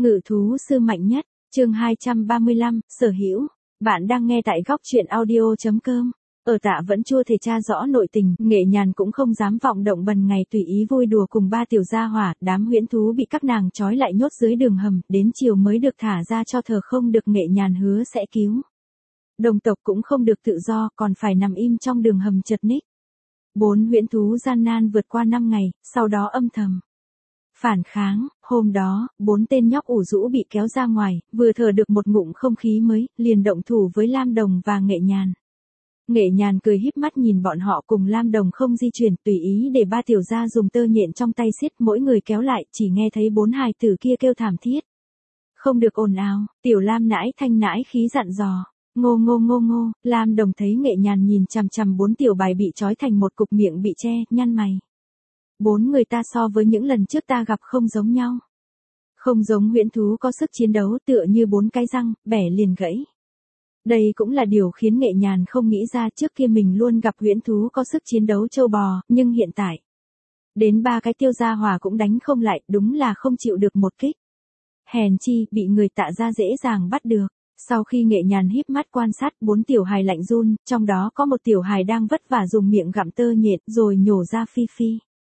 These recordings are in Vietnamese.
Ngự thú sư mạnh nhất, chương 235, sở hữu. Bạn đang nghe tại góc truyện audio.com. Ở Tạ vẫn chưa thể tra rõ nội tình, Nghệ Nhàn cũng không dám vọng động bần ngày tùy ý vui đùa cùng ba tiểu gia hỏa, đám huyễn thú bị các nàng trói lại nhốt dưới đường hầm, đến chiều mới được thả ra cho thờ không được Nghệ Nhàn hứa sẽ cứu. Đồng tộc cũng không được tự do, còn phải nằm im trong đường hầm chật ních. 4 huyễn thú gian nan vượt qua 5 ngày, sau đó âm thầm phản kháng. Hôm đó, 4 tên nhóc ủ rũ bị kéo ra ngoài, vừa thở được một ngụm không khí mới, liền động thủ với Lam Đồng và Nghệ Nhàn. Nghệ Nhàn cười híp mắt nhìn bọn họ cùng Lam Đồng không di chuyển, tùy ý để ba tiểu gia dùng tơ nhện trong tay siết mỗi người kéo lại, chỉ nghe thấy 4 hài tử kia kêu thảm thiết. Không được ồn ào, tiểu Lam nãi thanh nãi khí dặn dò. Ngô ngô ngô ngô, Lam Đồng thấy Nghệ Nhàn nhìn chằm chằm 4 tiểu bài bị trói thành một cục, miệng bị che, nhăn mày. 4 người ta so với những lần trước ta gặp không giống nhau. Không giống huyễn thú có sức chiến đấu, tựa như 4 cái răng, bẻ liền gãy. Đây cũng là điều khiến Nghệ Nhàn không nghĩ ra, trước kia mình luôn gặp huyễn thú có sức chiến đấu trâu bò, nhưng hiện tại đến 3 cái tiêu gia hỏa cũng đánh không lại, đúng là không chịu được một kích. Hèn chi, bị người Tạ gia dễ dàng bắt được. Sau khi Nghệ Nhàn híp mắt quan sát 4 tiểu hài lạnh run, trong đó có một tiểu hài đang vất vả dùng miệng gặm tơ nhện rồi nhổ ra phi phi.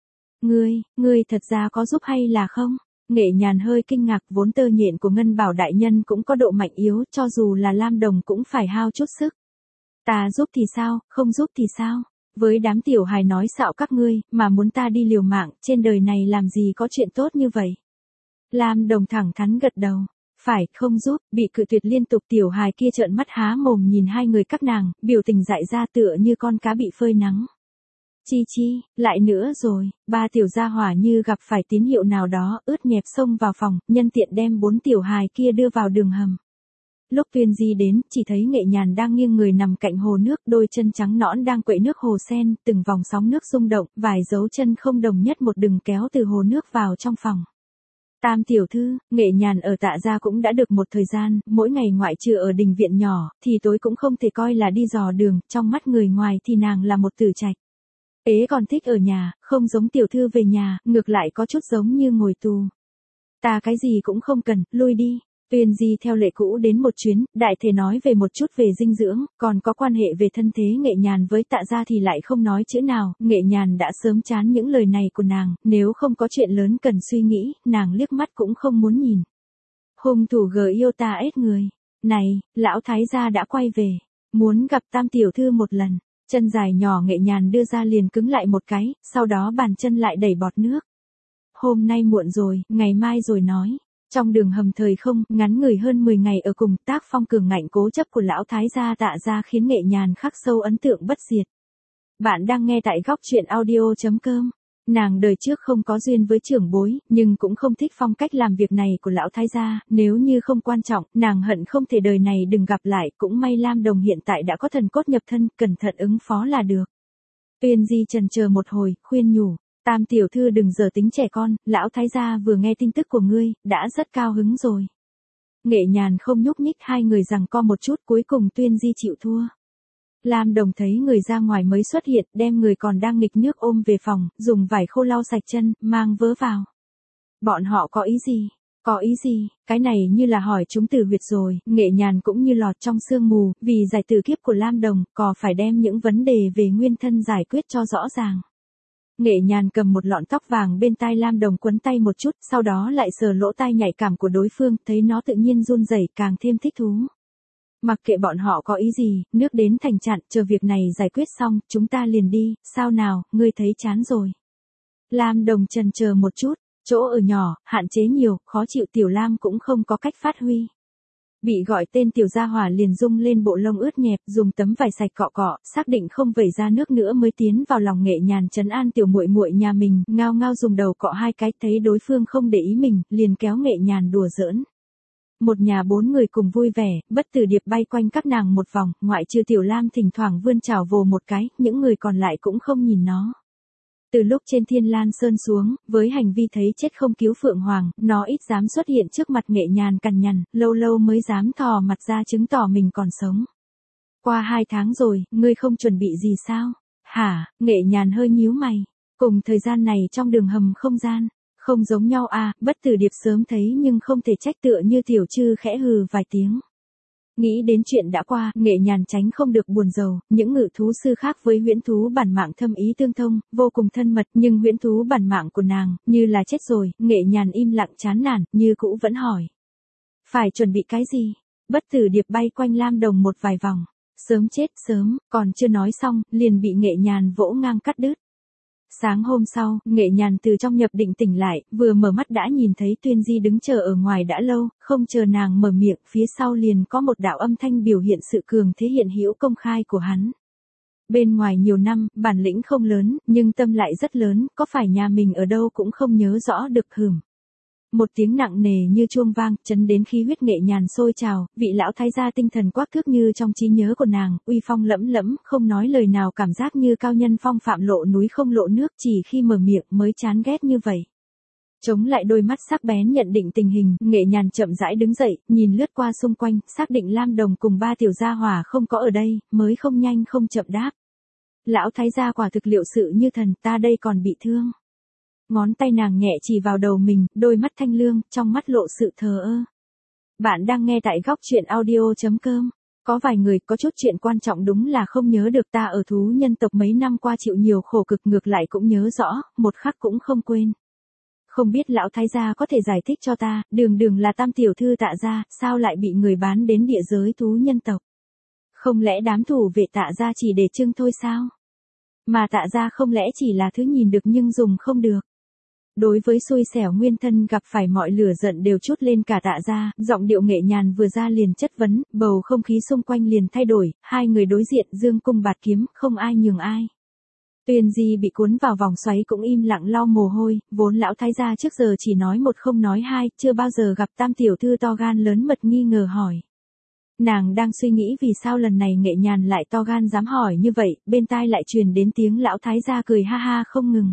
Ngươi thật ra có giúp hay là không? Nghệ Nhàn hơi kinh ngạc, vốn tơ nhện của Ngân Bảo đại nhân cũng có độ mạnh yếu, cho dù là Lam Đồng cũng phải hao chút sức. Ta giúp thì sao, không giúp thì sao? Với đám tiểu hài nói xạo các ngươi, mà muốn ta đi liều mạng, trên đời này làm gì có chuyện tốt như vậy? Lam Đồng thẳng thắn gật đầu. Phải, không giúp, bị cự tuyệt liên tục, tiểu hài kia trợn mắt há mồm nhìn hai người các nàng, biểu tình dại ra tựa như con cá bị phơi nắng. Chi, lại nữa rồi, ba tiểu gia hỏa như gặp phải tín hiệu nào đó, ướt nhẹp xông vào phòng, nhân tiện đem 4 tiểu hài kia đưa vào đường hầm. Lúc Tuyên Di đến, chỉ thấy Nghệ Nhàn đang nghiêng người nằm cạnh hồ nước, đôi chân trắng nõn đang quậy nước hồ sen, từng vòng sóng nước rung động, vài dấu chân không đồng nhất một đường kéo từ hồ nước vào trong phòng. Tam tiểu thư, Nghệ Nhàn ở Tạ gia cũng đã được một thời gian, mỗi ngày ngoại trừ ở đình viện nhỏ, thì tối cũng không thể coi là đi dò đường, trong mắt người ngoài thì nàng là một tử trạch. Ế còn thích ở nhà, không giống tiểu thư về nhà, ngược lại có chút giống như ngồi tù. Ta cái gì cũng không cần, lui đi. Tuyên Di theo lệ cũ đến một chuyến, đại thể nói về một chút về dinh dưỡng, còn có quan hệ về thân thế Nghệ Nhàn với Tạ gia thì lại không nói chữ nào. Nghệ Nhàn đã sớm chán những lời này của nàng, nếu không có chuyện lớn cần suy nghĩ, nàng liếc mắt cũng không muốn nhìn. Hung thủ gờ yêu ta ết người. Này, lão thái gia đã quay về, muốn gặp Tam tiểu thư một lần. Chân dài nhỏ Nghệ Nhàn đưa ra liền cứng lại một cái, sau đó bàn chân lại đẩy bọt nước. Hôm nay muộn rồi, ngày mai rồi nói. Trong đường hầm thời không, ngắn ngủi hơn 10 ngày ở cùng, tác phong cường ngạnh cố chấp của lão thái gia Tạ gia khiến Nghệ Nhàn khắc sâu ấn tượng bất diệt. Bạn đang nghe tại góc truyện audio.com. Nàng đời trước không có duyên với trưởng bối, nhưng cũng không thích phong cách làm việc này của lão thái gia, nếu như không quan trọng, nàng hận không thể đời này đừng gặp lại, cũng may Lam Đồng hiện tại đã có thần cốt nhập thân, cẩn thận ứng phó là được. Tuyên Di chần chờ một hồi, khuyên nhủ. Tam tiểu thư đừng giờ tính trẻ con, lão thái gia vừa nghe tin tức của ngươi, đã rất cao hứng rồi. Nghệ Nhàn không nhúc nhích, hai người giằng co một chút, cuối cùng Tuyên Di chịu thua. Lam Đồng thấy người ra ngoài mới xuất hiện, đem người còn đang nghịch nước ôm về phòng, dùng vải khô lau sạch chân, mang vớ vào. Bọn họ có ý gì? Có ý gì? Cái này như là hỏi chúng tử huyệt rồi, Nghệ Nhàn cũng như lọt trong sương mù, vì giải tử kiếp của Lam Đồng, có phải đem những vấn đề về nguyên thân giải quyết cho rõ ràng. Nghệ Nhàn cầm một lọn tóc vàng bên tai Lam Đồng quấn tay một chút, sau đó lại sờ lỗ tai nhạy cảm của đối phương, thấy nó tự nhiên run rẩy, càng thêm thích thú. Mặc kệ bọn họ có ý gì, nước đến thành chặn, chờ việc này giải quyết xong, chúng ta liền đi, sao nào, ngươi thấy chán rồi. Lam Đồng chần chờ một chút, chỗ ở nhỏ, hạn chế nhiều, khó chịu, tiểu Lam cũng không có cách phát huy. Bị gọi tên tiểu gia hỏa liền rung lên bộ lông ướt nhẹp, dùng tấm vải sạch cọ cọ, xác định không vẩy ra nước nữa mới tiến vào lòng Nghệ Nhàn trấn an tiểu muội muội nhà mình, ngao ngao dùng đầu cọ 2 cái, thấy đối phương không để ý mình, liền kéo Nghệ Nhàn đùa giỡn. Một nhà 4 người cùng vui vẻ, bất tử điệp bay quanh các nàng một vòng, ngoại trừ tiểu Lam thỉnh thoảng vươn chảo vồ một cái, những người còn lại cũng không nhìn nó. Từ lúc trên Thiên Lan Sơn xuống, với hành vi thấy chết không cứu Phượng Hoàng, nó ít dám xuất hiện trước mặt Nghệ Nhàn cằn nhằn, lâu lâu mới dám thò mặt ra chứng tỏ mình còn sống. Qua 2 tháng rồi, ngươi không chuẩn bị gì sao? Hả? Nghệ Nhàn hơi nhíu mày. Cùng thời gian này trong đường hầm không gian, Không giống nhau à, Bất Tử Điệp sớm thấy nhưng không thể trách, tựa như Tiểu Trư khẽ hừ vài tiếng. Nghĩ đến chuyện đã qua, Nghệ Nhàn tránh không được buồn rầu, những ngự thú sư khác với huyễn thú bản mạng thâm ý tương thông, vô cùng thân mật, nhưng huyễn thú bản mạng của nàng, như là chết rồi, Nghệ Nhàn im lặng chán nản, như cũ vẫn hỏi. Phải chuẩn bị cái gì? Bất Tử Điệp bay quanh Lam Đồng một vài vòng. Sớm chết sớm, còn chưa nói xong, liền bị Nghệ Nhàn vỗ ngang cắt đứt. Sáng hôm sau, Nghệ Nhàn từ trong nhập định tỉnh lại, vừa mở mắt đã nhìn thấy Tuyên Di đứng chờ ở ngoài đã lâu, không chờ nàng mở miệng, phía sau liền có một đạo âm thanh biểu hiện sự cường thế hiện hữu công khai của hắn. Bên ngoài nhiều năm, bản lĩnh không lớn, nhưng tâm lại rất lớn, có phải nhà mình ở đâu cũng không nhớ rõ được hửm. Một tiếng nặng nề như chuông vang, chấn đến khí huyết Nghệ Nhàn sôi trào, vị lão thái gia tinh thần quắc thước như trong trí nhớ của nàng, uy phong lẫm lẫm, không nói lời nào, cảm giác như cao nhân phong phạm lộ núi không lộ nước, chỉ khi mở miệng mới chán ghét như vậy. Chống lại đôi mắt sắc bén nhận định tình hình, Nghệ Nhàn chậm rãi đứng dậy, nhìn lướt qua xung quanh, xác định Lam Đồng cùng ba tiểu gia hỏa không có ở đây, mới không nhanh không chậm đáp. Lão thái gia quả thực liệu sự như thần, ta đây còn bị thương. Ngón tay nàng nhẹ chỉ vào đầu mình, đôi mắt thanh lương, trong mắt lộ sự thờ ơ. Bạn đang nghe tại góc truyện audio.com. Có vài người có chút chuyện quan trọng đúng là không nhớ được, ta ở thú nhân tộc mấy năm qua chịu nhiều khổ cực, ngược lại cũng nhớ rõ, một khắc cũng không quên. Không biết lão thái gia có thể giải thích cho ta, đường là Tam tiểu thư Tạ gia, sao lại bị người bán đến địa giới thú nhân tộc? Không lẽ đám thủ vệ Tạ gia chỉ để trưng thôi sao? Mà Tạ gia không lẽ chỉ là thứ nhìn được nhưng dùng không được? Đối với xui xẻo nguyên thân gặp phải mọi lửa giận đều trút lên cả Tạ gia, giọng điệu Nghệ Nhàn vừa ra liền chất vấn, bầu không khí xung quanh liền thay đổi, hai người đối diện dương cung bạt kiếm, không ai nhường ai. Tuyên Di bị cuốn vào vòng xoáy cũng im lặng lau mồ hôi, vốn lão thái gia trước giờ chỉ nói một không nói hai, chưa bao giờ gặp Tam tiểu thư to gan lớn mật, nghi ngờ hỏi. Nàng đang suy nghĩ vì sao lần này Nghệ Nhàn lại to gan dám hỏi như vậy, bên tai lại truyền đến tiếng lão thái gia cười ha ha không ngừng.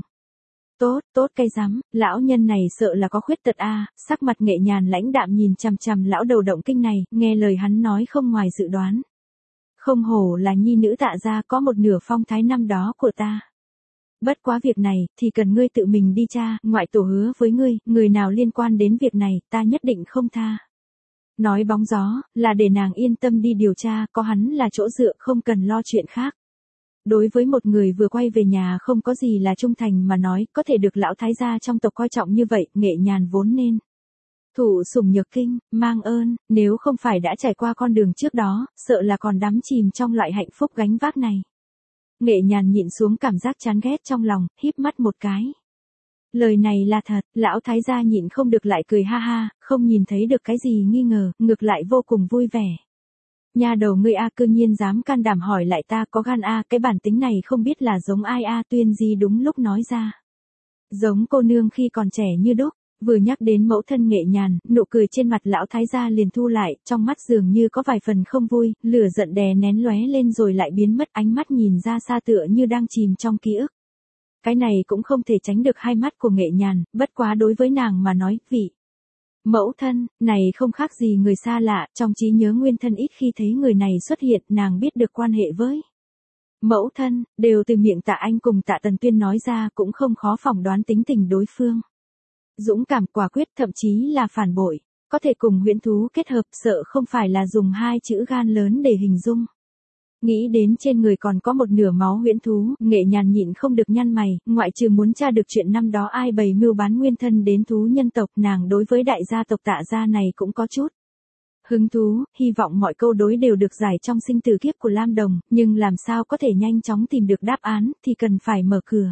Tốt cái rắm, lão nhân này sợ là có khuyết tật a. Sắc mặt Nghệ Nhàn lãnh đạm nhìn chằm chằm lão đầu động kinh này, nghe lời hắn nói không ngoài dự đoán. Không hổ là nhi nữ Tạ gia, có một nửa phong thái năm đó của ta. Bất quá việc này, thì cần ngươi tự mình đi tra, ngoại tổ hứa với ngươi, người nào liên quan đến việc này, ta nhất định không tha. Nói bóng gió, là để nàng yên tâm đi điều tra, có hắn là chỗ dựa, không cần lo chuyện khác. Đối với một người vừa quay về nhà không có gì là trung thành mà nói, có thể được lão thái gia trong tộc coi trọng như vậy, Nghệ Nhàn vốn nên thụ sủng nhược kinh, mang ơn, nếu không phải đã trải qua con đường trước đó, sợ là còn đắm chìm trong loại hạnh phúc gánh vác này. Nghệ Nhàn nhịn xuống cảm giác chán ghét trong lòng, híp mắt một cái. Lời này là thật, lão thái gia nhịn không được lại cười ha ha, không nhìn thấy được cái gì nghi ngờ, ngược lại vô cùng vui vẻ. Nha đầu ngươi a, cư nhiên dám can đảm hỏi lại ta, có gan a, cái bản tính này không biết là giống ai a. Tuyên Di đúng lúc nói ra. Giống cô nương khi còn trẻ như đúc. Vừa nhắc đến mẫu thân Nghệ Nhàn, nụ cười trên mặt lão thái gia liền thu lại, trong mắt dường như có vài phần không vui, lửa giận đè nén lóe lên rồi lại biến mất, ánh mắt nhìn ra xa tựa như đang chìm trong ký ức. Cái này cũng không thể tránh được hai mắt của Nghệ Nhàn, bất quá đối với nàng mà nói, vị mẫu thân này không khác gì người xa lạ, trong trí nhớ nguyên thân ít khi thấy người này xuất hiện, nàng biết được quan hệ với mẫu thân, đều từ miệng Tạ Anh cùng Tạ Tần Tuyên nói ra, cũng không khó phỏng đoán tính tình đối phương. Dũng cảm, quả quyết, thậm chí là phản bội, có thể cùng huyễn thú kết hợp, sợ không phải là dùng hai chữ gan lớn để hình dung. Nghĩ đến trên người còn có một nửa máu huyễn thú, Nghệ Nhàn nhịn không được nhăn mày, ngoại trừ muốn tra được chuyện năm đó ai bày mưu bán nguyên thân đến thú nhân tộc, nàng đối với đại gia tộc Tạ gia này cũng có chút hứng thú, hy vọng mọi câu đối đều được giải trong sinh tử kiếp của Lam Đồng, nhưng làm sao có thể nhanh chóng tìm được đáp án, thì cần phải mở cửa.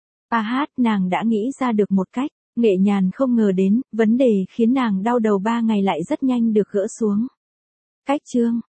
Nàng đã nghĩ ra được một cách. Nghệ Nhàn không ngờ đến, vấn đề khiến nàng đau đầu 3 ngày lại rất nhanh được gỡ xuống. Cách chương